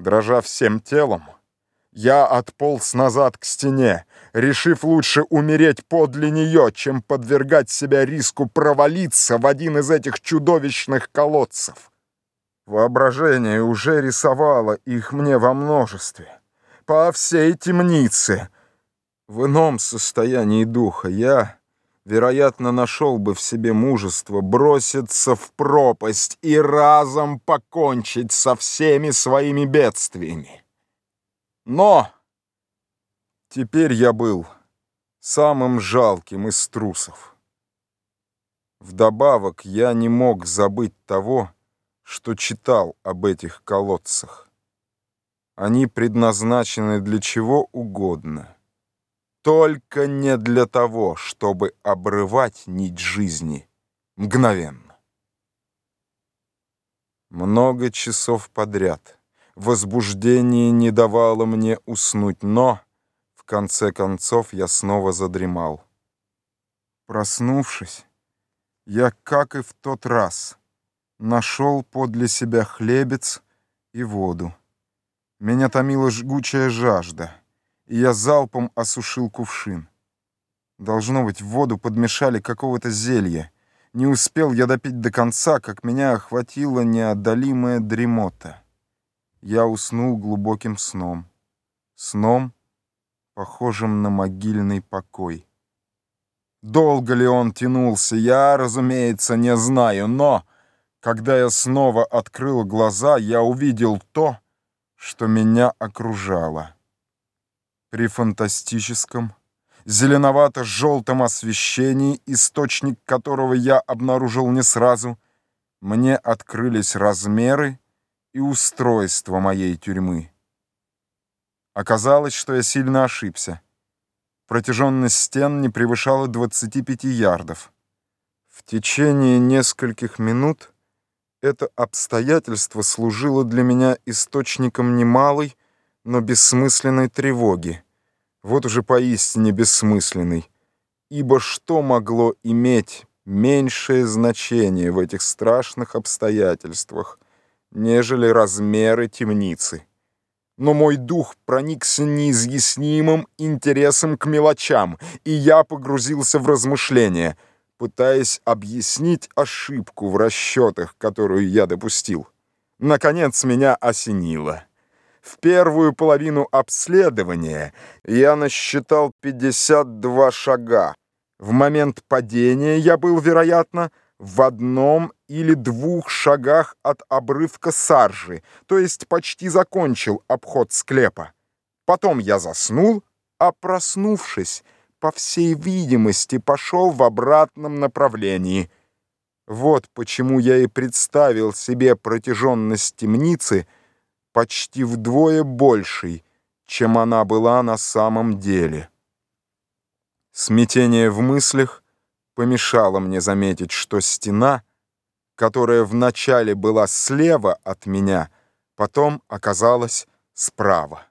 Дрожа всем телом, я отполз назад к стене, решив лучше умереть подле нее, чем подвергать себя риску провалиться в один из этих чудовищных колодцев. Воображение уже рисовало их мне во множестве, по всей темнице. В ином состоянии духа я, вероятно, нашел бы в себе мужество броситься в пропасть и разом покончить со всеми своими бедствиями. Но теперь я был самым жалким из трусов. Вдобавок я не мог забыть того, что читал об этих колодцах. Они предназначены для чего угодно, только не для того, чтобы обрывать нить жизни мгновенно. Много часов подряд возбуждение не давало мне уснуть, но в конце концов я снова задремал. Проснувшись, я, как и в тот раз, нашел подле себя хлебец и воду. Меня томила жгучая жажда, и я залпом осушил кувшин. Должно быть, в воду подмешали какого-то зелья. Не успел я допить до конца, как меня охватила неодолимая дремота. Я уснул глубоким сном, похожим на могильный покой. Долго ли он тянулся, я, разумеется, не знаю, но, когда я снова открыл глаза, я увидел то, что меня окружало. При фантастическом, зеленовато-желтом освещении, источник которого я обнаружил не сразу, мне открылись размеры и устройство моей тюрьмы. Оказалось, что я сильно ошибся. Протяженность стен не превышала 25 ярдов. В течение нескольких минут это обстоятельство служило для меня источником немалой, но бессмысленной тревоги. Вот уже поистине бессмысленной. Ибо что могло иметь меньшее значение в этих страшных обстоятельствах, нежели размеры темницы? Но мой дух проникся неизъяснимым интересом к мелочам, и я погрузился в размышления, пытаясь объяснить ошибку в расчетах, которую я допустил. Наконец меня осенило. В первую половину обследования я насчитал 52 шага. В момент падения я был, вероятно, в 1 или 2 шагах от обрывка саржи, то есть почти закончил обход склепа. Потом я заснул, а, проснувшись, по всей видимости, пошел в обратном направлении. Вот почему я и представил себе протяженность темницы почти вдвое большей, чем она была на самом деле. Смятение в мыслях помешало мне заметить, что стена, которая вначале была слева от меня, потом оказалась справа.